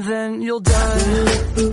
and then you'll die.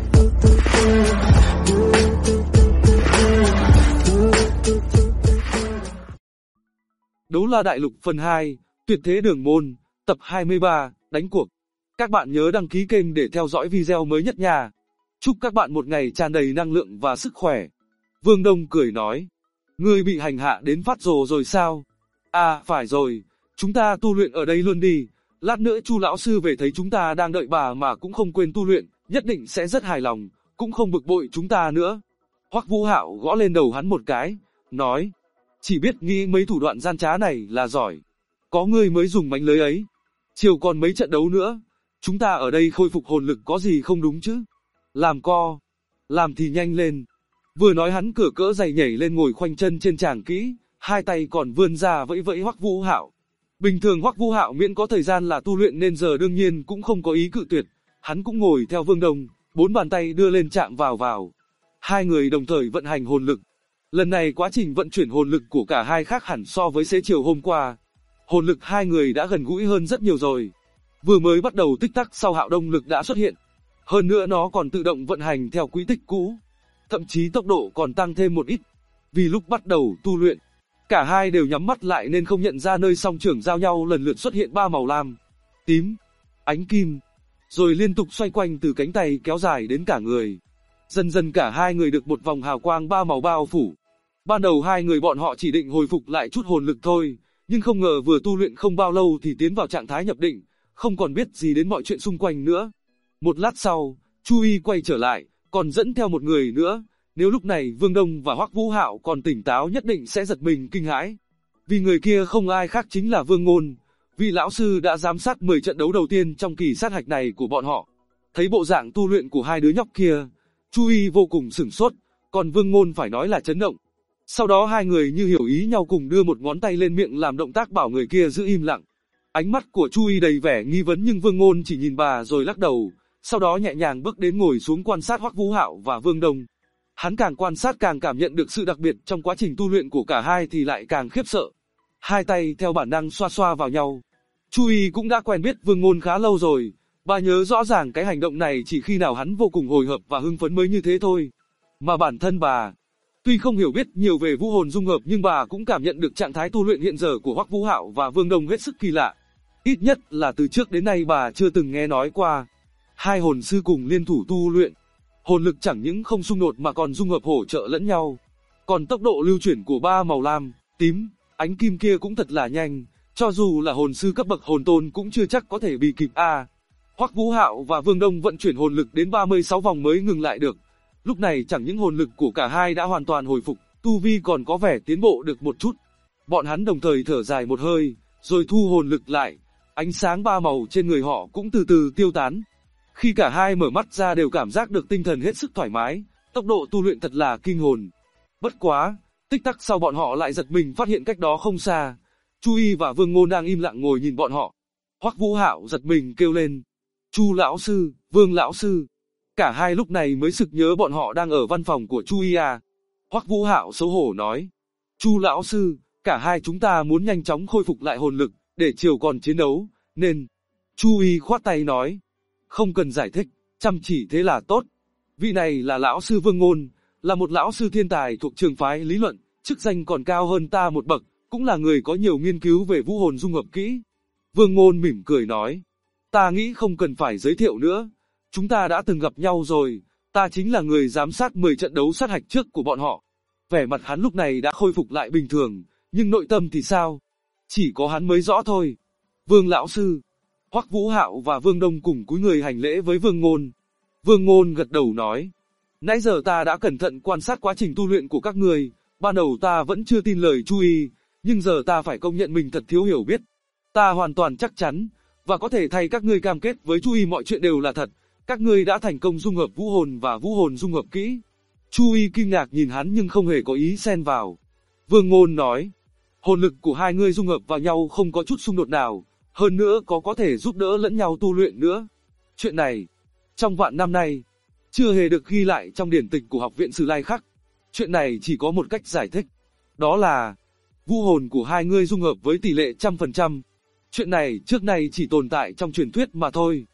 Đấu La Đại Lục phần 2, Tuyệt Thế Đường Môn, tập 23, đánh cuộc. Các bạn nhớ đăng ký kênh để theo dõi video mới nhất nha. Chúc các bạn một ngày tràn đầy năng lượng và sức khỏe. Vương Đông cười nói, ngươi bị hành hạ đến phát rồ rồi sao? À, phải rồi, chúng ta tu luyện ở đây luôn đi. Lát nữa Chu lão sư về thấy chúng ta đang đợi bà mà cũng không quên tu luyện, nhất định sẽ rất hài lòng, cũng không bực bội chúng ta nữa. Hoắc Vũ Hạo gõ lên đầu hắn một cái, nói, chỉ biết nghĩ mấy thủ đoạn gian trá này là giỏi. Có ngươi mới dùng mánh lưới ấy. Chiều còn mấy trận đấu nữa, chúng ta ở đây khôi phục hồn lực có gì không đúng chứ? Làm co, làm thì nhanh lên. Vừa nói hắn cửa cỡ giày nhảy lên ngồi khoanh chân trên tràng kỹ, hai tay còn vươn ra vẫy vẫy Hoắc Vũ Hạo. Bình thường Hoắc Vũ Hạo miễn có thời gian là tu luyện nên giờ đương nhiên cũng không có ý cự tuyệt, hắn cũng ngồi theo Vương Đông, bốn bàn tay đưa lên chạm vào. Hai người đồng thời vận hành hồn lực. Lần này quá trình vận chuyển hồn lực của cả hai khác hẳn so với xế chiều hôm qua. Hồn lực hai người đã gần gũi hơn rất nhiều rồi. Vừa mới bắt đầu tích tắc sau Hạo Đông lực đã xuất hiện. Hơn nữa nó còn tự động vận hành theo quỹ tích cũ. Thậm chí tốc độ còn tăng thêm một ít. Vì lúc bắt đầu tu luyện, cả hai đều nhắm mắt lại nên không nhận ra nơi song trưởng giao nhau lần lượt xuất hiện ba màu lam, tím, ánh kim, rồi liên tục xoay quanh từ cánh tay kéo dài đến cả người. Dần dần cả hai người được một vòng hào quang ba màu bao phủ. Ban đầu hai người bọn họ chỉ định hồi phục lại chút hồn lực thôi, nhưng không ngờ vừa tu luyện không bao lâu thì tiến vào trạng thái nhập định, không còn biết gì đến mọi chuyện xung quanh nữa. Một lát sau, Chu Y quay trở lại, còn dẫn theo một người nữa. Nếu lúc này Vương Đông và Hoắc Vũ Hạo còn tỉnh táo nhất định sẽ giật mình kinh hãi. Vì người kia không ai khác chính là Vương Ngôn, vị lão sư đã giám sát 10 trận đấu đầu tiên trong kỳ sát hạch này của bọn họ. Thấy bộ dạng tu luyện của hai đứa nhóc kia, Chu Y vô cùng sửng sốt, còn Vương Ngôn phải nói là chấn động. Sau đó hai người như hiểu ý nhau cùng đưa một ngón tay lên miệng làm động tác bảo người kia giữ im lặng. Ánh mắt của Chu Y đầy vẻ nghi vấn nhưng Vương Ngôn chỉ nhìn bà rồi lắc đầu, sau đó nhẹ nhàng bước đến ngồi xuống quan sát Hoắc Vũ Hạo và Vương Đông. Hắn càng quan sát càng cảm nhận được sự đặc biệt trong quá trình tu luyện của cả hai thì lại càng khiếp sợ. Hai tay theo bản năng xoa xoa vào nhau. Chu Y cũng đã quen biết Vương Ngôn khá lâu rồi, bà nhớ rõ ràng cái hành động này chỉ khi nào hắn vô cùng hồi hộp và hưng phấn mới như thế thôi. Mà bản thân bà, tuy không hiểu biết nhiều về vũ hồn dung hợp nhưng bà cũng cảm nhận được trạng thái tu luyện hiện giờ của Hoắc Vũ Hạo và Vương Đông hết sức kỳ lạ. Ít nhất là từ trước đến nay bà chưa từng nghe nói qua. Hai hồn sư cùng liên thủ tu luyện. Hồn lực chẳng những không xung đột mà còn dung hợp hỗ trợ lẫn nhau. Còn tốc độ lưu chuyển của ba màu lam, tím, ánh kim kia cũng thật là nhanh, cho dù là hồn sư cấp bậc hồn tôn cũng chưa chắc có thể bị kịp a. Hoắc Vũ Hạo và Vương Đông vận chuyển hồn lực đến 36 vòng mới ngừng lại được. Lúc này chẳng những hồn lực của cả hai đã hoàn toàn hồi phục, tu vi còn có vẻ tiến bộ được một chút. Bọn hắn đồng thời thở dài một hơi, rồi thu hồn lực lại. Ánh sáng ba màu trên người họ cũng từ từ tiêu tán. Khi cả hai mở mắt ra đều cảm giác được tinh thần hết sức thoải mái, tốc độ tu luyện thật là kinh hồn. Bất quá, tích tắc sau bọn họ lại giật mình phát hiện cách đó không xa, Chu Y và Vương Ngôn đang im lặng ngồi nhìn bọn họ. Hoắc Vũ Hạo giật mình kêu lên, Chu lão sư, Vương lão sư. Cả hai lúc này mới sực nhớ bọn họ đang ở văn phòng của Chu Y à. Hoắc Vũ Hạo xấu hổ nói, Chu lão sư, cả hai chúng ta muốn nhanh chóng khôi phục lại hồn lực, để chiều còn chiến đấu, nên... Chu Y khoát tay nói, không cần giải thích, chăm chỉ thế là tốt. Vị này là lão sư Vương Ngôn, là một lão sư thiên tài thuộc trường phái lý luận, chức danh còn cao hơn ta một bậc, cũng là người có nhiều nghiên cứu về vũ hồn dung hợp kỹ. Vương Ngôn mỉm cười nói, ta nghĩ không cần phải giới thiệu nữa, chúng ta đã từng gặp nhau rồi, ta chính là người giám sát 10 trận đấu sát hạch trước của bọn họ. Vẻ mặt hắn lúc này đã khôi phục lại bình thường, nhưng nội tâm thì sao? Chỉ có hắn mới rõ thôi. Vương lão sư. Hoắc Vũ Hạo và Vương Đông cùng cúi người hành lễ với Vương Ngôn. Vương Ngôn gật đầu nói, nãy giờ ta đã cẩn thận quan sát quá trình tu luyện của các người, ban đầu ta vẫn chưa tin lời Chu Y, nhưng giờ ta phải công nhận mình thật thiếu hiểu biết. Ta hoàn toàn chắc chắn, và có thể thay các ngươi cam kết với Chu Y mọi chuyện đều là thật, các ngươi đã thành công dung hợp vũ hồn và vũ hồn dung hợp kỹ. Chu Y kinh ngạc nhìn hắn nhưng không hề có ý xen vào. Vương Ngôn nói, hồn lực của hai ngươi dung hợp vào nhau không có chút xung đột nào. Hơn nữa có thể giúp đỡ lẫn nhau tu luyện nữa. Chuyện này, trong vạn năm nay, chưa hề được ghi lại trong điển tịch của Học viện Sử Lai Khắc. Chuyện này chỉ có một cách giải thích. Đó là, vũ hồn của hai ngươi dung hợp với tỷ lệ 100%. Chuyện này trước nay chỉ tồn tại trong truyền thuyết mà thôi.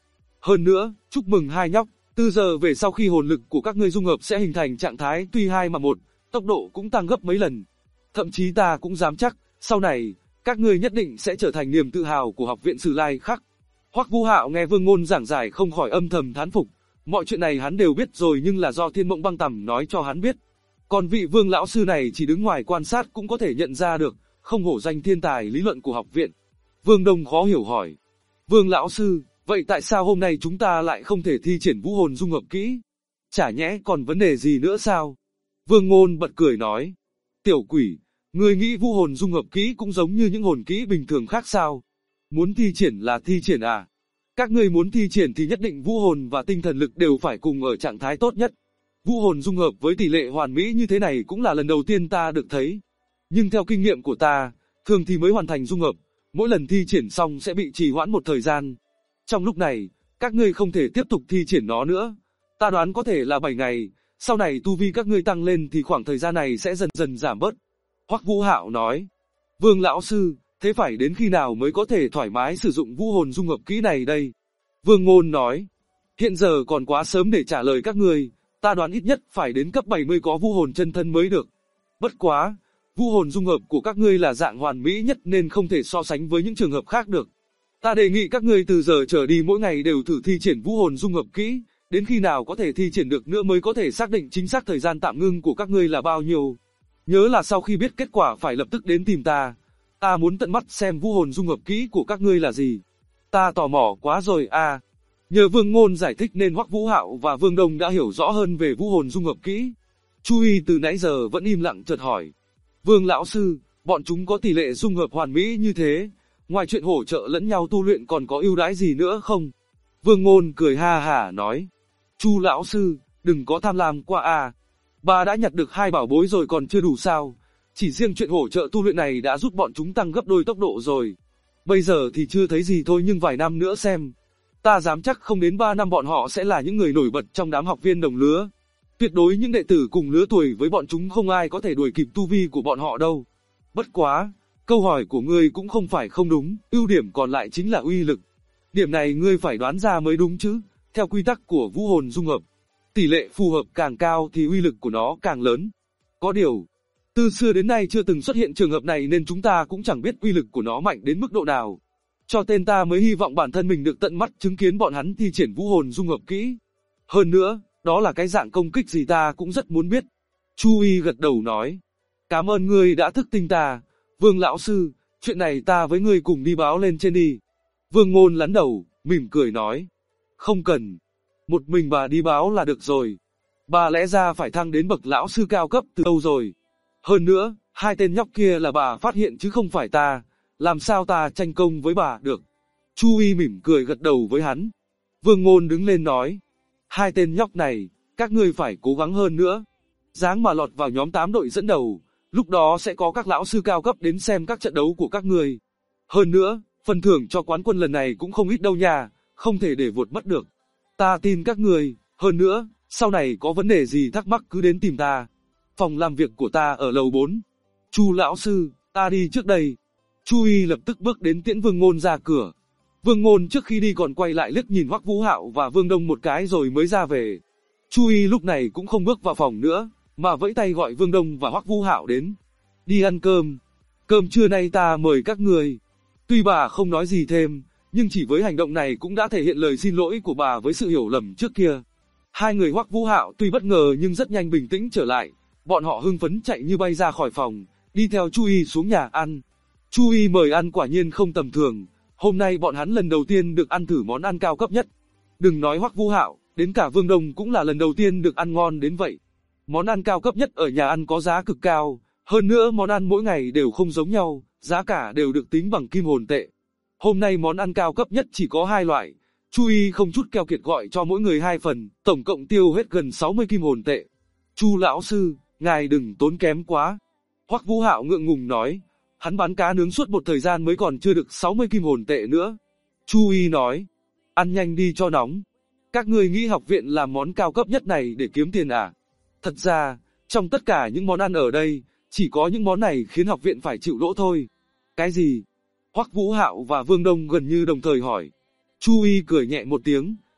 Hơn nữa, chúc mừng hai nhóc, từ giờ về sau khi hồn lực của các ngươi dung hợp sẽ hình thành trạng thái tuy 2 mà 1, tốc độ cũng tăng gấp mấy lần. Thậm chí ta cũng dám chắc, sau này, các ngươi nhất định sẽ trở thành niềm tự hào của học viện Sử Lai Khắc. Hoắc Vũ Hạo nghe Vương Ngôn giảng giải không khỏi âm thầm thán phục. Mọi chuyện này hắn đều biết rồi nhưng là do Thiên Mộng Băng Tầm nói cho hắn biết. Còn vị Vương lão sư này chỉ đứng ngoài quan sát cũng có thể nhận ra được, không hổ danh thiên tài lý luận của học viện. Vương Đông khó hiểu hỏi. Vương lão sư, vậy tại sao hôm nay chúng ta lại không thể thi triển vũ hồn dung hợp kỹ? Chả nhẽ còn vấn đề gì nữa sao? Vương Ngôn bật cười nói. Tiểu quỷ, ngươi nghĩ vũ hồn dung hợp kỹ cũng giống như những hồn kỹ bình thường khác sao? Muốn thi triển là thi triển à? Các ngươi muốn thi triển thì nhất định vũ hồn và tinh thần lực đều phải cùng ở trạng thái tốt nhất. Vũ hồn dung hợp với tỷ lệ hoàn mỹ như thế này cũng là lần đầu tiên ta được thấy. Nhưng theo kinh nghiệm của ta, thường thì mới hoàn thành dung hợp, mỗi lần thi triển xong sẽ bị trì hoãn một thời gian. Trong lúc này, các ngươi không thể tiếp tục thi triển nó nữa. Ta đoán có thể là 7 ngày, sau này tu vi các ngươi tăng lên thì khoảng thời gian này sẽ dần dần giảm bớt. Hoắc Vũ Hạo nói. Vương lão sư, thế phải đến khi nào mới có thể thoải mái sử dụng vũ hồn dung hợp kỹ này đây? Vương Ngôn nói. Hiện giờ còn quá sớm để trả lời các ngươi, ta đoán ít nhất phải đến cấp 70 có vũ hồn chân thân mới được. Bất quá, vũ hồn dung hợp của các ngươi là dạng hoàn mỹ nhất nên không thể so sánh với những trường hợp khác được. Ta đề nghị các ngươi từ giờ trở đi mỗi ngày đều thử thi triển vũ hồn dung hợp kỹ, đến khi nào có thể thi triển được nữa mới có thể xác định chính xác thời gian tạm ngưng của các ngươi là bao nhiêu. Nhớ là sau khi biết kết quả phải lập tức đến tìm ta. Ta muốn tận mắt xem vũ hồn dung hợp kỹ của các ngươi là gì. Ta tò mò quá rồi à. Nhờ Vương Ngôn giải thích nên Hoắc Vũ Hạo và Vương Đông đã hiểu rõ hơn về vũ hồn dung hợp kỹ. Chu Y từ nãy giờ vẫn im lặng chợt hỏi. Vương lão sư, bọn chúng có tỷ lệ dung hợp hoàn mỹ như thế, ngoài chuyện hỗ trợ lẫn nhau tu luyện còn có ưu đãi gì nữa không? Vương Ngôn cười ha hả nói. Chu lão sư, đừng có tham lam quá à. Bà đã nhặt được 2 bảo bối rồi còn chưa đủ sao? Chỉ riêng chuyện hỗ trợ tu luyện này đã giúp bọn chúng tăng gấp đôi tốc độ rồi. Bây giờ thì chưa thấy gì thôi nhưng vài năm nữa xem. Ta dám chắc không đến 3 năm bọn họ sẽ là những người nổi bật trong đám học viên đồng lứa. Tuyệt đối những đệ tử cùng lứa tuổi với bọn chúng không ai có thể đuổi kịp tu vi của bọn họ đâu. Bất quá, câu hỏi của ngươi cũng không phải không đúng, ưu điểm còn lại chính là uy lực. Điểm này ngươi phải đoán ra mới đúng chứ, theo quy tắc của vũ hồn dung hợp. Tỷ lệ phù hợp càng cao thì uy lực của nó càng lớn. Có điều, từ xưa đến nay chưa từng xuất hiện trường hợp này nên chúng ta cũng chẳng biết uy lực của nó mạnh đến mức độ nào. Cho tên ta mới hy vọng bản thân mình được tận mắt chứng kiến bọn hắn thi triển vũ hồn dung hợp kỹ. Hơn nữa, đó là cái dạng công kích gì ta cũng rất muốn biết. Chu Y gật đầu nói. Cảm ơn ngươi đã thức tỉnh ta. Vương lão sư, chuyện này ta với ngươi cùng đi báo lên trên đi. Vương Ngôn lắn đầu, mỉm cười nói. Không cần. Một mình bà đi báo là được rồi. Bà lẽ ra phải thăng đến bậc lão sư cao cấp từ đâu rồi. Hơn nữa, 2 tên nhóc kia là bà phát hiện chứ không phải ta. Làm sao ta tranh công với bà được. Chu Y mỉm cười gật đầu với hắn. Vương Ngôn đứng lên nói. 2 tên nhóc này, các ngươi phải cố gắng hơn nữa. Dáng mà lọt vào nhóm 8 đội dẫn đầu, lúc đó sẽ có các lão sư cao cấp đến xem các trận đấu của các ngươi. Hơn nữa, phần thưởng cho quán quân lần này cũng không ít đâu nha, không thể để vụt mất được. Ta tin các ngươi, hơn nữa, sau này có vấn đề gì thắc mắc cứ đến tìm ta. Phòng làm việc của ta ở lầu 4. Chu lão sư, ta đi trước đây. Chu Y lập tức bước đến tiễn Vương Ngôn ra cửa. Vương Ngôn trước khi đi còn quay lại liếc nhìn Hoắc Vũ Hạo và Vương Đông một cái rồi mới ra về. Chu Y lúc này cũng không bước vào phòng nữa, mà vẫy tay gọi Vương Đông và Hoắc Vũ Hạo đến. Đi ăn cơm. Cơm trưa nay ta mời các người. Tuy bà không nói gì thêm, nhưng chỉ với hành động này cũng đã thể hiện lời xin lỗi của bà với sự hiểu lầm trước kia. 2 người Hoắc Vũ Hạo tuy bất ngờ nhưng rất nhanh bình tĩnh trở lại. Bọn họ hưng phấn chạy như bay ra khỏi phòng, đi theo Chu Y xuống nhà ăn. Chu Y mời ăn quả nhiên không tầm thường. Hôm nay bọn hắn lần đầu tiên được ăn thử món ăn cao cấp nhất. Đừng nói Hoắc Vũ Hạo, đến cả Vương Đông cũng là lần đầu tiên được ăn ngon đến vậy. Món ăn cao cấp nhất ở nhà ăn có giá cực cao, hơn nữa món ăn mỗi ngày đều không giống nhau, giá cả đều được tính bằng kim hồn tệ. Hôm nay món ăn cao cấp nhất chỉ có 2 loại, Chu Y không chút keo kiệt gọi cho mỗi người 2 phần, tổng cộng tiêu hết gần 60 kim hồn tệ. Chu lão sư, ngài đừng tốn kém quá. Hoắc Vũ Hạo ngượng ngùng nói. Hắn bán cá nướng suốt một thời gian mới còn chưa được 60 kim hồn tệ nữa. Chu Y nói, ăn nhanh đi cho nóng. Các ngươi nghĩ học viện làm món cao cấp nhất này để kiếm tiền à? Thật ra, trong tất cả những món ăn ở đây, chỉ có những món này khiến học viện phải chịu lỗ thôi. Cái gì? Hoắc Vũ Hạo và Vương Đông gần như đồng thời hỏi. Chu Y cười nhẹ một tiếng,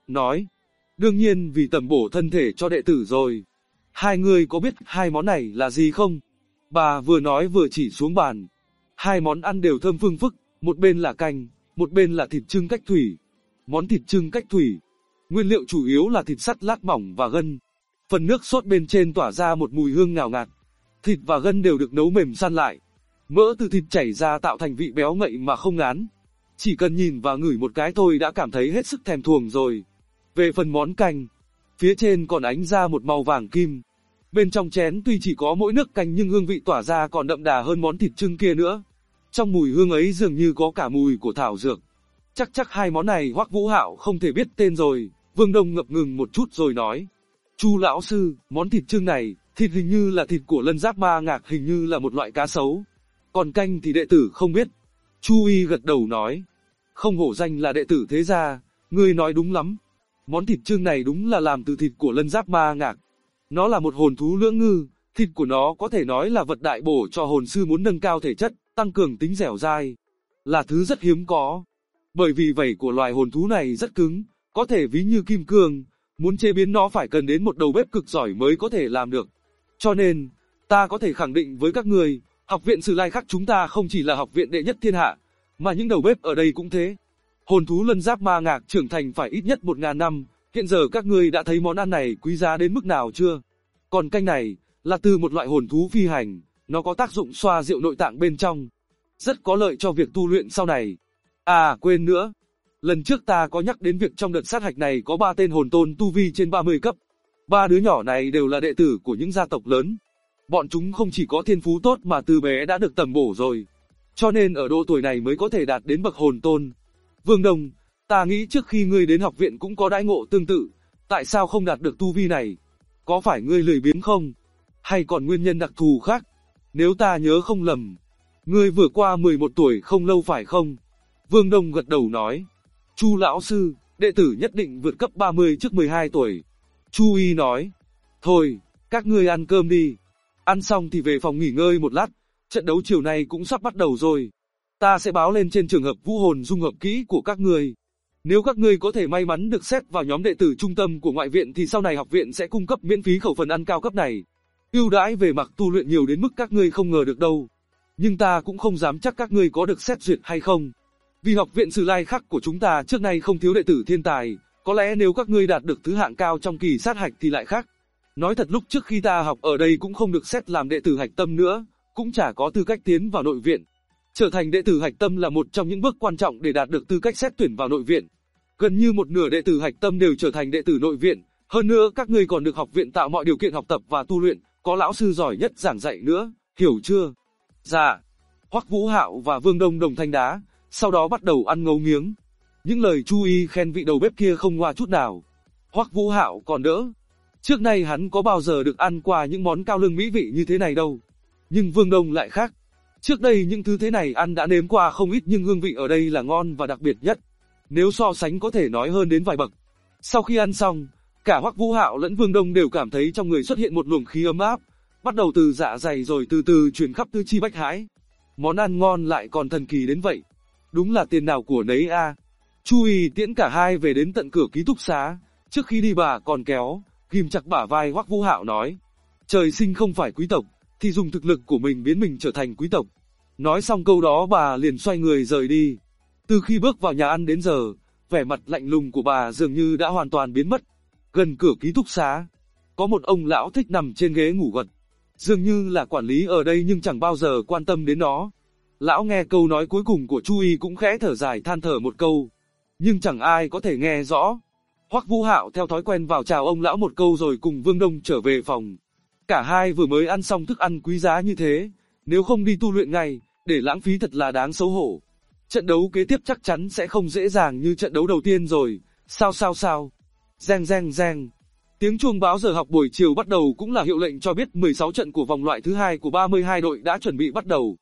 nói. Đương nhiên vì tầm bổ thân thể cho đệ tử rồi. Hai người có biết hai món này là gì không? Bà vừa nói vừa chỉ xuống bàn. Hai món ăn đều thơm phưng phức, một bên là canh, một bên là thịt chưng cách thủy. Món thịt chưng cách thủy, nguyên liệu chủ yếu là thịt sắt lát mỏng và gân. Phần nước sốt bên trên tỏa ra một mùi hương ngào ngạt. Thịt và gân đều được nấu mềm săn lại. Mỡ từ thịt chảy ra tạo thành vị béo ngậy mà không ngán. Chỉ cần nhìn và ngửi một cái thôi đã cảm thấy hết sức thèm thuồng rồi. Về phần món canh, phía trên còn ánh ra một màu vàng kim. Bên trong chén tuy chỉ có mỗi nước canh nhưng hương vị tỏa ra còn đậm đà hơn món thịt chưng kia nữa. Trong mùi hương ấy dường như có cả mùi của thảo dược. Chắc hai món này Hoắc Vũ Hạo không thể biết tên rồi. Vương Đông ngập ngừng một chút rồi nói. Chu lão sư, món thịt chưng này, thịt hình như là thịt của lân giáp ma ngạc, hình như là một loại cá sấu. Còn canh thì đệ tử không biết. Chu Y gật đầu nói. Không hổ danh là đệ tử thế gia, ngươi nói đúng lắm. Món thịt chưng này đúng là làm từ thịt của lân giáp ma ngạc. Nó là một hồn thú lưỡng ngư, thịt của nó có thể nói là vật đại bổ cho hồn sư muốn nâng cao thể chất, tăng cường tính dẻo dai. Là thứ rất hiếm có. Bởi vì vảy của loài hồn thú này rất cứng, có thể ví như kim cương, muốn chế biến nó phải cần đến một đầu bếp cực giỏi mới có thể làm được. Cho nên, ta có thể khẳng định với các người, học viện Sử Lai Khắc chúng ta không chỉ là học viện đệ nhất thiên hạ, mà những đầu bếp ở đây cũng thế. Hồn thú lân giáp ma ngạc trưởng thành phải ít nhất 1000 năm, hiện giờ các ngươi đã thấy món ăn này quý giá đến mức nào chưa? Còn canh này, là từ một loại hồn thú phi hành, nó có tác dụng xoa dịu nội tạng bên trong, rất có lợi cho việc tu luyện sau này. À quên nữa, lần trước ta có nhắc đến việc trong đợt sát hạch này có 3 tên hồn tôn tu vi trên 30 cấp. 3 đứa nhỏ này đều là đệ tử của những gia tộc lớn. Bọn chúng không chỉ có thiên phú tốt mà từ bé đã được tầm bổ rồi. Cho nên ở độ tuổi này mới có thể đạt đến bậc hồn tôn. Vương Đông, ta nghĩ trước khi ngươi đến học viện cũng có đãi ngộ tương tự, tại sao không đạt được tu vi này? Có phải ngươi lười biếng không? Hay còn nguyên nhân đặc thù khác? Nếu ta nhớ không lầm, ngươi vừa qua 11 tuổi không lâu phải không? Vương Đông gật đầu nói. Chu lão sư, đệ tử nhất định vượt cấp 30 trước 12 tuổi. Chu Y nói. Thôi, các ngươi ăn cơm đi. Ăn xong thì về phòng nghỉ ngơi một lát, trận đấu chiều nay cũng sắp bắt đầu rồi. Ta sẽ báo lên trên trường hợp vũ hồn dung hợp kỹ của các ngươi. Nếu các ngươi có thể may mắn được xét vào nhóm đệ tử trung tâm của ngoại viện thì sau này học viện sẽ cung cấp miễn phí khẩu phần ăn cao cấp này. Ưu đãi về mặt tu luyện nhiều đến mức các ngươi không ngờ được đâu. Nhưng ta cũng không dám chắc các ngươi có được xét duyệt hay không. Vì học viện Sử Lai Khắc của chúng ta trước nay không thiếu đệ tử thiên tài, có lẽ nếu các ngươi đạt được thứ hạng cao trong kỳ sát hạch thì lại khác. Nói thật lúc trước khi ta học ở đây cũng không được xét làm đệ tử hạch tâm nữa, cũng chả có tư cách tiến vào nội viện. Trở thành đệ tử hạch tâm là một trong những bước quan trọng để đạt được tư cách xét tuyển vào nội viện. Gần như một nửa đệ tử hạch tâm đều trở thành đệ tử nội viện, hơn nữa các ngươi còn được học viện tạo mọi điều kiện học tập và tu luyện, có lão sư giỏi nhất giảng dạy nữa, hiểu chưa? Dạ. Hoắc Vũ Hạo và Vương Đông đồng thanh đá, sau đó bắt đầu ăn ngấu nghiếng. Những lời Chu Y khen vị đầu bếp kia không ngoa chút nào. Hoắc Vũ Hạo còn đỡ. Trước nay hắn có bao giờ được ăn qua những món cao lương mỹ vị như thế này đâu. Nhưng Vương Đông lại khác. Trước đây những thứ thế này ăn đã nếm qua không ít nhưng hương vị ở đây là ngon và đặc biệt nhất. Nếu so sánh có thể nói hơn đến vài bậc. Sau khi ăn xong, cả Hoắc Vũ Hạo lẫn Vương Đông đều cảm thấy trong người xuất hiện một luồng khí ấm áp, bắt đầu từ dạ dày rồi từ từ truyền khắp tứ chi bách hải. Món ăn ngon lại còn thần kỳ đến vậy. Đúng là tiền nào của nấy a. Chu Y tiễn cả hai về đến tận cửa ký túc xá, trước khi đi bà còn kéo, ghim chặt bả vai Hoắc Vũ Hạo nói: "Trời sinh không phải quý tộc, thì dùng thực lực của mình biến mình trở thành quý tộc." Nói xong câu đó bà liền xoay người rời đi. Từ khi bước vào nhà ăn đến giờ, vẻ mặt lạnh lùng của bà dường như đã hoàn toàn biến mất. Gần cửa ký túc xá, có một ông lão thích nằm trên ghế ngủ gật. Dường như là quản lý ở đây nhưng chẳng bao giờ quan tâm đến nó. Lão nghe câu nói cuối cùng của Chu Y cũng khẽ thở dài than thở một câu, nhưng chẳng ai có thể nghe rõ. Hoắc Vũ Hạo theo thói quen vào chào ông lão một câu rồi cùng Vương Đông trở về phòng. Cả hai vừa mới ăn xong thức ăn quý giá như thế, nếu không đi tu luyện ngay, để lãng phí thật là đáng xấu hổ. Trận đấu kế tiếp chắc chắn sẽ không dễ dàng như trận đấu đầu tiên rồi. Sao. Reng reng reng. Tiếng chuông báo giờ học buổi chiều bắt đầu cũng là hiệu lệnh cho biết 16 trận của vòng loại thứ hai của 32 đội đã chuẩn bị bắt đầu.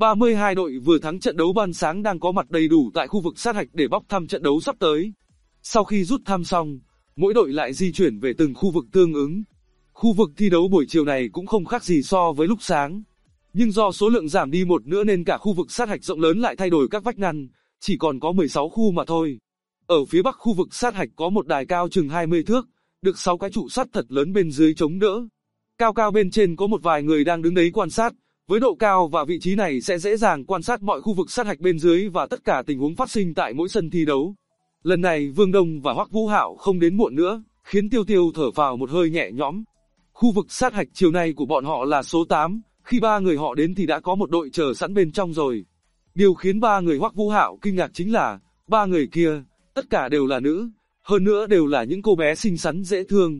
32 đội vừa thắng trận đấu ban sáng đang có mặt đầy đủ tại khu vực sát hạch để bóc thăm trận đấu sắp tới. Sau khi rút thăm xong, mỗi đội lại di chuyển về từng khu vực tương ứng. Khu vực thi đấu buổi chiều này cũng không khác gì so với lúc sáng. Nhưng do số lượng giảm đi một nữa nên cả khu vực sát hạch rộng lớn lại thay đổi các vách ngăn, chỉ còn có 16 khu mà thôi. Ở phía bắc khu vực sát hạch có một đài cao chừng 20 thước, được 6 cái trụ sắt thật lớn bên dưới chống đỡ. Cao cao bên trên có một vài người đang đứng đấy quan sát, với độ cao và vị trí này sẽ dễ dàng quan sát mọi khu vực sát hạch bên dưới và tất cả tình huống phát sinh tại mỗi sân thi đấu. Lần này Vương Đông và Hoắc Vũ Hạo không đến muộn nữa, khiến Tiêu Tiêu thở phào một hơi nhẹ nhõm. Khu vực sát hạch chiều nay của bọn họ là số 8, khi ba người họ đến thì đã có một đội chờ sẵn bên trong rồi. Điều khiến ba người Hoắc Vũ Hạo kinh ngạc chính là, ba người kia, tất cả đều là nữ, hơn nữa đều là những cô bé xinh xắn dễ thương,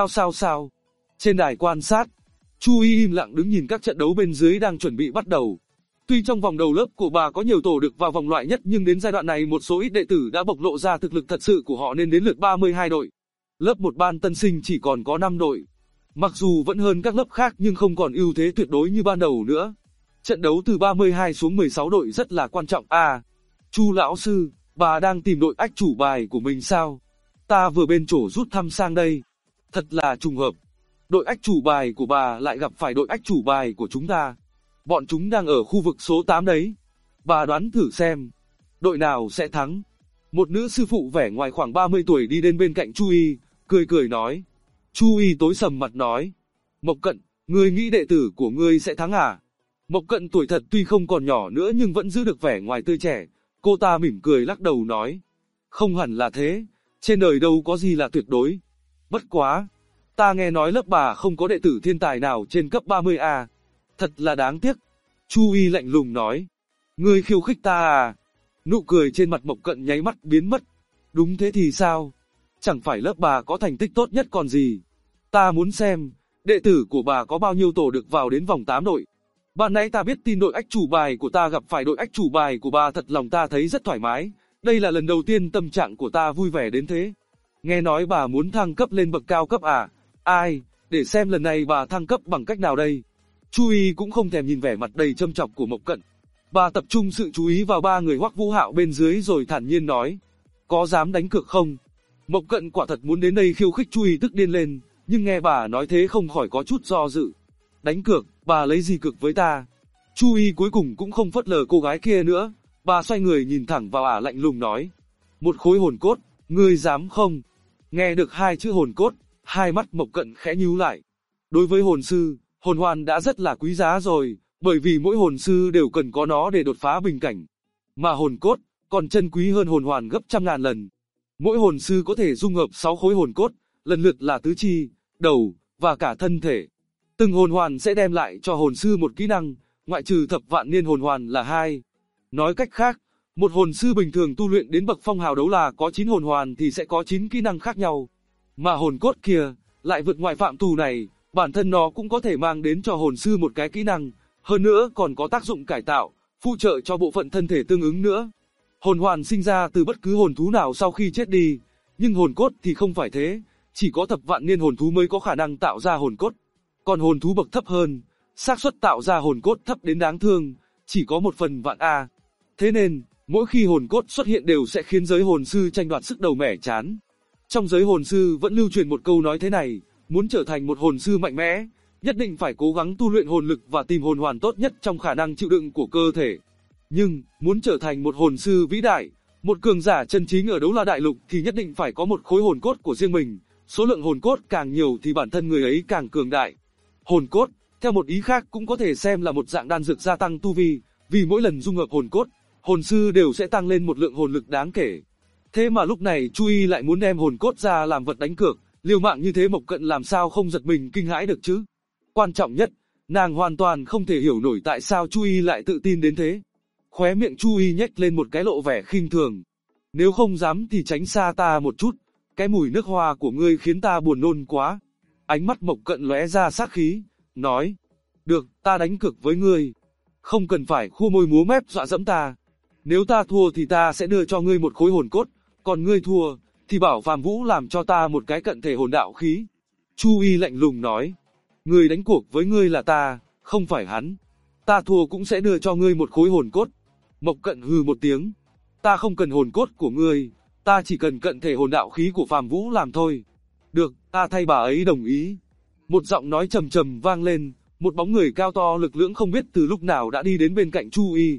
sao. Trên đài quan sát, Chu Y im lặng đứng nhìn các trận đấu bên dưới đang chuẩn bị bắt đầu. Tuy trong vòng đầu lớp của bà có nhiều tổ được vào vòng loại nhất nhưng đến giai đoạn này một số ít đệ tử đã bộc lộ ra thực lực thật sự của họ nên đến lượt 32 đội. Lớp 1 ban tân sinh chỉ còn có 5 đội. Mặc dù vẫn hơn các lớp khác nhưng không còn ưu thế tuyệt đối như ban đầu nữa. Trận đấu từ 32 xuống 16 đội rất là quan trọng. Chu lão sư, bà đang tìm đội ách chủ bài của mình sao? Ta vừa bên chỗ rút thăm sang đây. Thật là trùng hợp. Đội ách chủ bài của bà lại gặp phải đội ách chủ bài của chúng ta. Bọn chúng đang ở khu vực số 8 đấy. Bà đoán thử xem, đội nào sẽ thắng? Một nữ sư phụ vẻ ngoài khoảng 30 tuổi đi đến bên cạnh Chu Y, cười nói. Chu Y tối sầm mặt nói. Mộc Cận, ngươi nghĩ đệ tử của ngươi sẽ thắng à? Mộc Cận tuổi thật tuy không còn nhỏ nữa nhưng vẫn giữ được vẻ ngoài tươi trẻ. Cô ta mỉm cười lắc đầu nói. Không hẳn là thế, trên đời đâu có gì là tuyệt đối. Bất quá, ta nghe nói lớp bà không có đệ tử thiên tài nào trên cấp 30A. Thật là đáng tiếc. Chu Y lạnh lùng nói. Ngươi khiêu khích ta à? Nụ cười trên mặt Mộc Cận nháy mắt biến mất. Đúng thế thì sao? Chẳng phải lớp bà có thành tích tốt nhất còn gì. Ta muốn xem, đệ tử của bà có bao nhiêu tổ được vào đến vòng 8 đội. Ban nãy ta biết tin đội ách chủ bài của ta gặp phải đội ách chủ bài của bà, thật lòng ta thấy rất thoải mái. Đây là lần đầu tiên tâm trạng của ta vui vẻ đến thế. Nghe nói bà muốn thăng cấp lên bậc cao cấp à? Ai, để xem lần này bà thăng cấp bằng cách nào đây? Chu Y cũng không thèm nhìn vẻ mặt đầy châm chọc của Mộc Cận. Bà tập trung sự chú ý vào ba người Hoắc Vũ Hạo bên dưới rồi thản nhiên nói. Có dám đánh cược không? Mộc Cận quả thật muốn đến đây khiêu khích Chu Y tức điên lên, nhưng nghe bà nói thế không khỏi có chút do dự. Đánh cược, bà lấy gì cược với ta? Chu Y cuối cùng cũng không phớt lờ cô gái kia nữa, bà xoay người nhìn thẳng vào ả lạnh lùng nói. Một khối hồn cốt, ngươi dám không? Nghe được hai chữ hồn cốt, hai mắt Mộc Cận khẽ nhíu lại. Đối với hồn sư, hồn hoàn đã rất là quý giá rồi, bởi vì mỗi hồn sư đều cần có nó để đột phá bình cảnh. Mà hồn cốt, còn chân quý hơn hồn hoàn gấp trăm ngàn lần. Mỗi hồn sư có thể dung hợp 6 khối hồn cốt, lần lượt là tứ chi, đầu, và cả thân thể. Từng hồn hoàn sẽ đem lại cho hồn sư một kỹ năng, ngoại trừ thập vạn niên hồn hoàn là 2. Nói cách khác, một hồn sư bình thường tu luyện đến bậc phong hào đấu là có 9 hồn hoàn thì sẽ có 9 kỹ năng khác nhau. Mà hồn cốt kia, lại vượt ngoài phạm trù này, bản thân nó cũng có thể mang đến cho hồn sư một cái kỹ năng, hơn nữa còn có tác dụng cải tạo, phụ trợ cho bộ phận thân thể tương ứng nữa. Hồn hoàn sinh ra từ bất cứ hồn thú nào sau khi chết đi, nhưng hồn cốt thì không phải thế, chỉ có thập vạn niên hồn thú mới có khả năng tạo ra hồn cốt. Còn hồn thú bậc thấp hơn, xác suất tạo ra hồn cốt thấp đến đáng thương, chỉ có 1/1000. Thế nên, mỗi khi hồn cốt xuất hiện đều sẽ khiến giới hồn sư tranh đoạt sức đầu mẻ chán. Trong giới hồn sư vẫn lưu truyền một câu nói thế này, muốn trở thành một hồn sư mạnh mẽ, nhất định phải cố gắng tu luyện hồn lực và tìm hồn hoàn tốt nhất trong khả năng chịu đựng của cơ thể. Nhưng, muốn trở thành một hồn sư vĩ đại, một cường giả chân chính ở Đấu La Đại Lục thì nhất định phải có một khối hồn cốt của riêng mình, số lượng hồn cốt càng nhiều thì bản thân người ấy càng cường đại. Hồn cốt, theo một ý khác cũng có thể xem là một dạng đan dược gia tăng tu vi, vì mỗi lần dung hợp hồn cốt, hồn sư đều sẽ tăng lên một lượng hồn lực đáng kể. Thế mà lúc này Chu Y lại muốn đem hồn cốt ra làm vật đánh cược, liều mạng như thế Mộc Cận làm sao không giật mình kinh hãi được chứ? Quan trọng nhất, nàng hoàn toàn không thể hiểu nổi tại sao Chu Y lại tự tin đến thế. Khóe miệng Chu Y nhếch lên một cái lộ vẻ khinh thường. Nếu không dám thì tránh xa ta một chút, cái mùi nước hoa của ngươi khiến ta buồn nôn quá. Ánh mắt Mộc Cận lóe ra sát khí, nói. Được, ta đánh cược với ngươi. Không cần phải khua môi múa mép dọa dẫm ta. Nếu ta thua thì ta sẽ đưa cho ngươi một khối hồn cốt, còn ngươi thua, thì bảo Phàm Vũ làm cho ta một cái cận thể hồn đạo khí. Chu Y lạnh lùng nói. Ngươi đánh cuộc với ngươi là ta, không phải hắn. Ta thua cũng sẽ đưa cho ngươi một khối hồn cốt. Mộc Cận hừ một tiếng. Ta không cần hồn cốt của ngươi, ta chỉ cần cận thể hồn đạo khí của Phàm Vũ làm thôi. Được, ta thay bà ấy đồng ý. Một giọng nói trầm trầm vang lên, một bóng người cao to lực lưỡng không biết từ lúc nào đã đi đến bên cạnh Chu Y.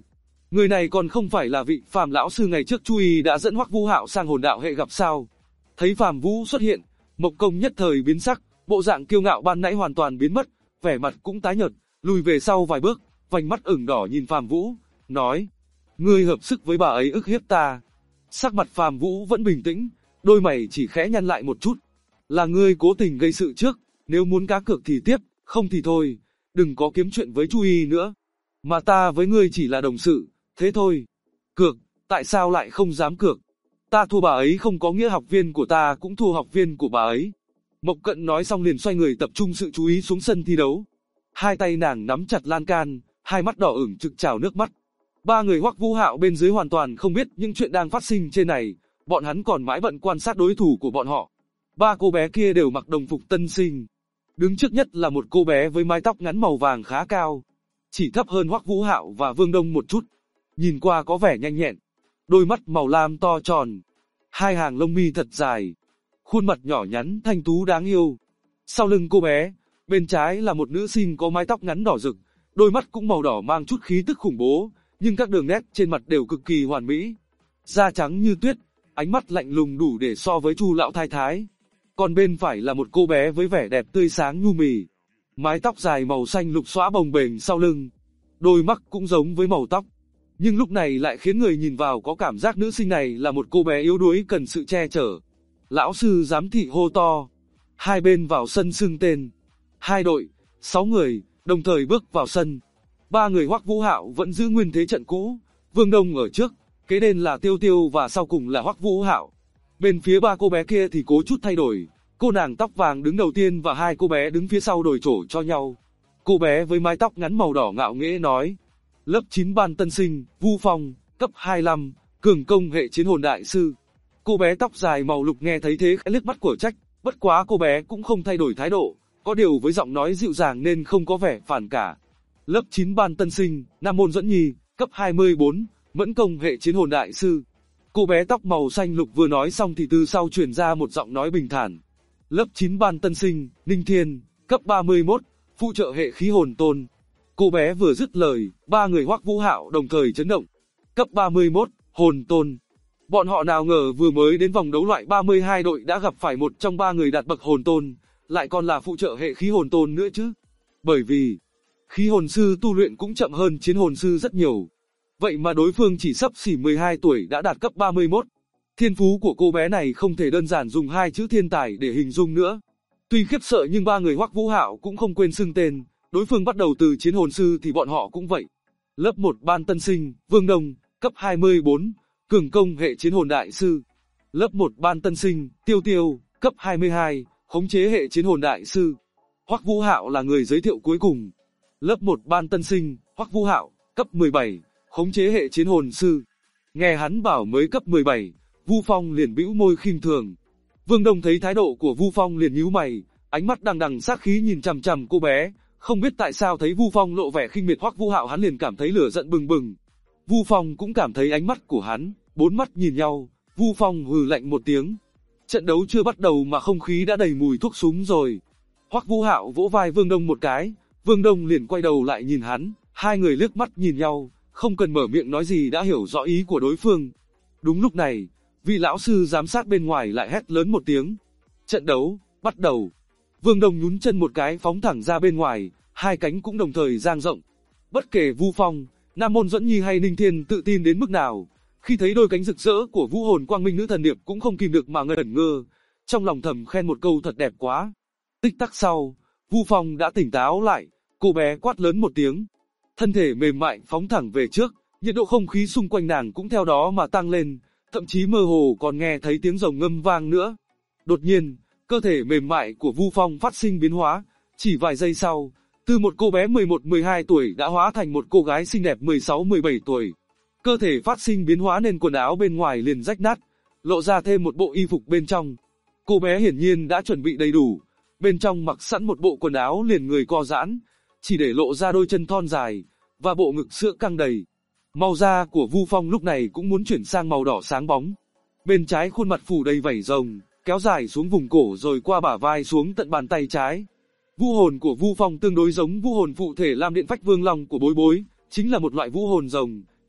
Người này còn không phải là vị Phàm lão sư ngày trước Chu Y đã dẫn Hoắc Vũ Hạo sang hồn đạo hệ gặp sao? Thấy Phàm Vũ xuất hiện, Mộc Công nhất thời biến sắc, bộ dạng kiêu ngạo ban nãy hoàn toàn biến mất, vẻ mặt cũng tái nhợt, lùi về sau vài bước, vành mắt ửng đỏ nhìn Phàm Vũ, nói: "Ngươi hợp sức với bà ấy ức hiếp ta." Sắc mặt Phàm Vũ vẫn bình tĩnh, đôi mày chỉ khẽ nhăn lại một chút. "Là ngươi cố tình gây sự trước, nếu muốn cá cược thì tiếp, không thì thôi, đừng có kiếm chuyện với Chu Y nữa. Mà ta với ngươi chỉ là đồng sự, thế thôi." "Cược, tại sao lại không dám cược? Ta thua bà ấy không có nghĩa học viên của ta cũng thua học viên của bà ấy." Mộc Cận nói xong liền xoay người tập trung sự chú ý xuống sân thi đấu. Hai tay nàng nắm chặt lan can, hai mắt đỏ ửng trực trào nước mắt. Ba người Hoắc Vũ Hạo bên dưới hoàn toàn không biết những chuyện đang phát sinh trên này, bọn hắn còn mãi bận quan sát đối thủ của bọn họ. Ba cô bé kia đều mặc đồng phục tân sinh. Đứng trước nhất là một cô bé với mái tóc ngắn màu vàng khá cao, chỉ thấp hơn Hoắc Vũ Hạo và Vương Đông một chút. Nhìn qua có vẻ nhanh nhẹn, đôi mắt màu lam to tròn, hai hàng lông mi thật dài, khuôn mặt nhỏ nhắn thanh tú đáng yêu. Sau lưng cô bé, bên trái là một nữ sinh có mái tóc ngắn đỏ rực, đôi mắt cũng màu đỏ mang chút khí tức khủng bố, nhưng các đường nét trên mặt đều cực kỳ hoàn mỹ. Da trắng như tuyết, ánh mắt lạnh lùng đủ để so với Chu lão thái thái. Còn bên phải là một cô bé với vẻ đẹp tươi sáng nhu mì, mái tóc dài màu xanh lục xõa bồng bềnh sau lưng, đôi mắt cũng giống với màu tóc. Nhưng lúc này lại khiến người nhìn vào có cảm giác nữ sinh này là một cô bé yếu đuối cần sự che chở. Lão sư giám thị hô to. Hai bên vào sân xưng tên. Hai đội, 6 người, đồng thời bước vào sân. Ba người Hoắc Vũ Hạo vẫn giữ nguyên thế trận cũ. Vương Đông ở trước, kế bên là Tiêu Tiêu và sau cùng là Hoắc Vũ Hạo. Bên phía ba cô bé kia thì có chút thay đổi. Cô nàng tóc vàng đứng đầu tiên và hai cô bé đứng phía sau đổi chỗ cho nhau. Cô bé với mái tóc ngắn màu đỏ ngạo nghễ nói: "Lớp 9 ban tân sinh, Vu Phong, cấp 25, cường công hệ chiến hồn đại sư." Cô bé tóc dài màu lục nghe thấy thế khẽ liếc mắt của trách, bất quá cô bé cũng không thay đổi thái độ, có điều với giọng nói dịu dàng nên không có vẻ phản cả. "Lớp 9 ban tân sinh, Nam Môn Dẫn Nhi, cấp 24, mẫn công hệ chiến hồn đại sư." Cô bé tóc màu xanh lục vừa nói xong thì từ sau truyền ra một giọng nói bình thản. "Lớp 9 ban tân sinh, Ninh Thiên, cấp 31, phụ trợ hệ khí hồn tôn." Cô bé vừa dứt lời, ba người Hoắc Vũ Hạo đồng thời chấn động. Cấp 31, hồn tôn. Bọn họ nào ngờ vừa mới đến vòng đấu loại 32 đội đã gặp phải một trong ba người đạt bậc hồn tôn, lại còn là phụ trợ hệ khí hồn tôn nữa chứ. Bởi vì, khí hồn sư tu luyện cũng chậm hơn chiến hồn sư rất nhiều. Vậy mà đối phương chỉ xấp xỉ 12 tuổi đã đạt cấp 31. Thiên phú của cô bé này không thể đơn giản dùng hai chữ thiên tài để hình dung nữa. Tuy khiếp sợ nhưng ba người Hoắc Vũ Hạo cũng không quên xưng tên. Đối phương bắt đầu từ chiến hồn sư thì bọn họ cũng vậy. Lớp 1 ban tân sinh, Vương Đông, cấp 24, cường công hệ chiến hồn đại sư. Lớp 1 ban tân sinh, Tiêu Tiêu, cấp 22, khống chế hệ chiến hồn đại sư. Hoắc Vũ Hạo là người giới thiệu cuối cùng. Lớp 1 ban tân sinh, Hoắc Vũ Hạo, cấp 17, khống chế hệ chiến hồn sư. Nghe hắn bảo mới cấp 17, Vu Phong liền bĩu môi khinh thường. Vương Đông thấy thái độ của Vu Phong liền nhíu mày, ánh mắt đằng đằng sát khí nhìn chằm chằm cô bé. Không biết tại sao thấy Vu Phong lộ vẻ khinh miệt Hoắc Vũ Hạo hắn liền cảm thấy lửa giận bừng bừng. Vu Phong cũng cảm thấy ánh mắt của hắn, bốn mắt nhìn nhau, Vu Phong hừ lạnh một tiếng. Trận đấu chưa bắt đầu mà không khí đã đầy mùi thuốc súng rồi. Hoắc Vũ Hạo vỗ vai Vương Đông một cái, Vương Đông liền quay đầu lại nhìn hắn, hai người liếc mắt nhìn nhau, không cần mở miệng nói gì đã hiểu rõ ý của đối phương. Đúng lúc này, vị lão sư giám sát bên ngoài lại hét lớn một tiếng. Trận đấu, bắt đầu. Vương Đông nhún chân một cái phóng thẳng ra bên ngoài, hai cánh cũng đồng thời dang rộng. Bất kể Vu Phong, Nam Môn Dẫn Nhi hay Ninh Thiên tự tin đến mức nào, khi thấy đôi cánh rực rỡ của Vũ Hồn Quang Minh Nữ Thần Điệp cũng không kìm được mà ngẩn ngơ, trong lòng thầm khen một câu thật đẹp quá. Tích tắc sau, Vu Phong đã tỉnh táo lại, cô bé quát lớn một tiếng, thân thể mềm mại phóng thẳng về trước, nhiệt độ không khí xung quanh nàng cũng theo đó mà tăng lên, thậm chí mơ hồ còn nghe thấy tiếng rồng ngâm vang nữa. Đột nhiên, cơ thể mềm mại của Vu Phong phát sinh biến hóa, chỉ vài giây sau, từ một cô bé 11-12 tuổi đã hóa thành một cô gái xinh đẹp 16-17 tuổi. Cơ thể phát sinh biến hóa nên quần áo bên ngoài liền rách nát, lộ ra thêm một bộ y phục bên trong. Cô bé hiển nhiên đã chuẩn bị đầy đủ, bên trong mặc sẵn một bộ quần áo liền người co giãn, chỉ để lộ ra đôi chân thon dài, và bộ ngực sữa căng đầy. Màu da của Vu Phong lúc này cũng muốn chuyển sang màu đỏ sáng bóng. Bên trái khuôn mặt phủ đầy vảy rồng, kéo dài xuống vùng cổ rồi qua bả vai xuống tận bàn tay trái. Vũ hồn của Vu Phong tương đối giống vũ hồn phụ thể Lam Điện Phách Vương Long của Bối Bối, chính là một loại vũ hồn rồng,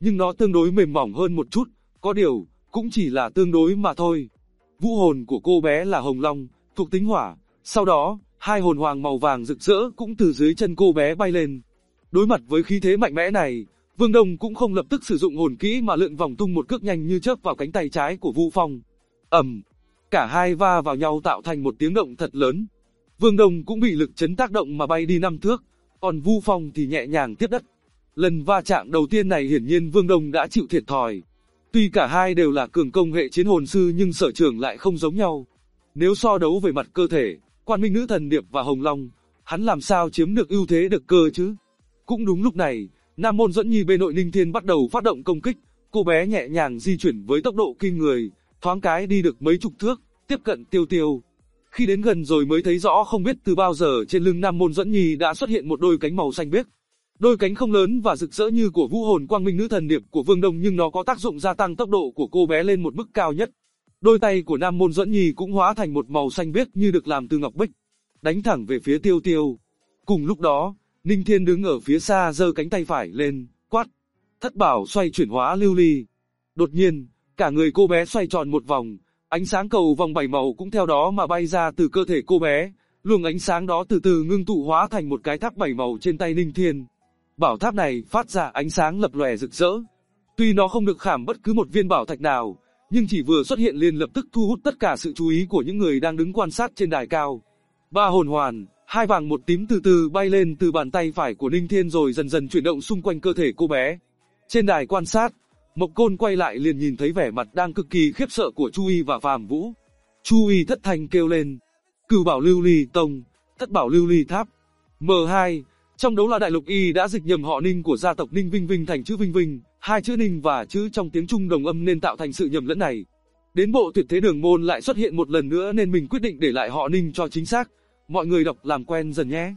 nhưng nó tương đối mềm mỏng hơn một chút, có điều, cũng chỉ là tương đối mà thôi. Vũ hồn của cô bé là hồng long, thuộc tính hỏa, sau đó, hai hồn hoàng màu vàng rực rỡ cũng từ dưới chân cô bé bay lên. Đối mặt với khí thế mạnh mẽ này, Vương Đông cũng không lập tức sử dụng hồn kỹ mà lượn vòng tung một cước nhanh như chớp vào cánh tay trái của Vu Phong. Ầm, cả hai va vào nhau tạo thành một tiếng động thật lớn. Vương Đông cũng bị lực chấn tác động mà bay đi 5 thước, còn Vu Phong thì nhẹ nhàng tiếp đất. Lần va chạm đầu tiên này hiển nhiên Vương Đông đã chịu thiệt thòi. Tuy cả hai đều là cường công hệ chiến hồn sư nhưng sở trường lại không giống nhau. Nếu so đấu về mặt cơ thể, Quan Minh Nữ Thần Điệp và Hồng Long, hắn làm sao chiếm được ưu thế được cơ chứ? Cũng đúng lúc này, Nam Môn Dẫn Nhi bên nội Ninh Thiên bắt đầu phát động công kích, cô bé nhẹ nhàng di chuyển với tốc độ kinh người, thoáng cái đi được mấy chục thước, tiếp cận Tiêu Tiêu. Khi đến gần rồi mới thấy rõ không biết từ bao giờ trên lưng Nam Môn Dẫn Nhi đã xuất hiện một đôi cánh màu xanh biếc. Đôi cánh không lớn và rực rỡ như của vũ hồn Quang Minh Nữ Thần Điệp của Vương Đông nhưng nó có tác dụng gia tăng tốc độ của cô bé lên một mức cao nhất. Đôi tay của Nam Môn Dẫn Nhi cũng hóa thành một màu xanh biếc như được làm từ ngọc bích, đánh thẳng về phía Tiêu Tiêu. Cùng lúc đó, Ninh Thiên đứng ở phía xa giơ cánh tay phải lên, quát: Thất bảo xoay chuyển hóa lưu ly. Đột nhiên, cả người cô bé xoay tròn một vòng, ánh sáng cầu vòng 7 màu cũng theo đó mà bay ra từ cơ thể cô bé. Luồng ánh sáng đó từ từ ngưng tụ hóa thành một cái tháp 7 màu trên tay Ninh Thiên. Bảo tháp này phát ra ánh sáng lập lòe rực rỡ. Tuy nó không được khảm bất cứ một viên bảo thạch nào, nhưng chỉ vừa xuất hiện liền lập tức thu hút tất cả sự chú ý của những người đang đứng quan sát trên đài cao. Ba hồn hoàn, hai vàng một tím từ từ bay lên từ bàn tay phải của Ninh Thiên rồi dần dần chuyển động xung quanh cơ thể cô bé. Trên đài quan sát, Mộc Côn quay lại liền nhìn thấy vẻ mặt đang cực kỳ khiếp sợ của Chu Y và Phàm Vũ. Chu Y thất thanh kêu lên: Cửu Bảo Lưu Ly Tông, Thất Bảo Lưu Ly Tháp. M2, trong đấu la đại lục Y đã dịch nhầm họ Ninh của gia tộc Ninh Vinh Vinh thành chữ Vinh Vinh, hai chữ Ninh và chữ trong tiếng Trung đồng âm nên tạo thành sự nhầm lẫn này. Đến bộ tuyệt thế đường môn lại xuất hiện một lần nữa nên mình quyết định để lại họ Ninh cho chính xác. Mọi người đọc làm quen dần nhé.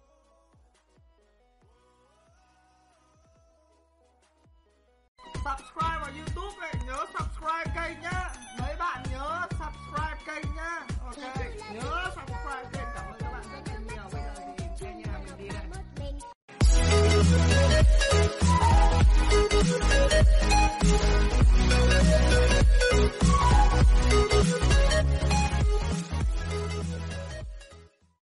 Subscribe vào YouTube này, nhớ subscribe kênh nhá. Mấy bạn nhớ subscribe kênh nhá. Ok, nhớ.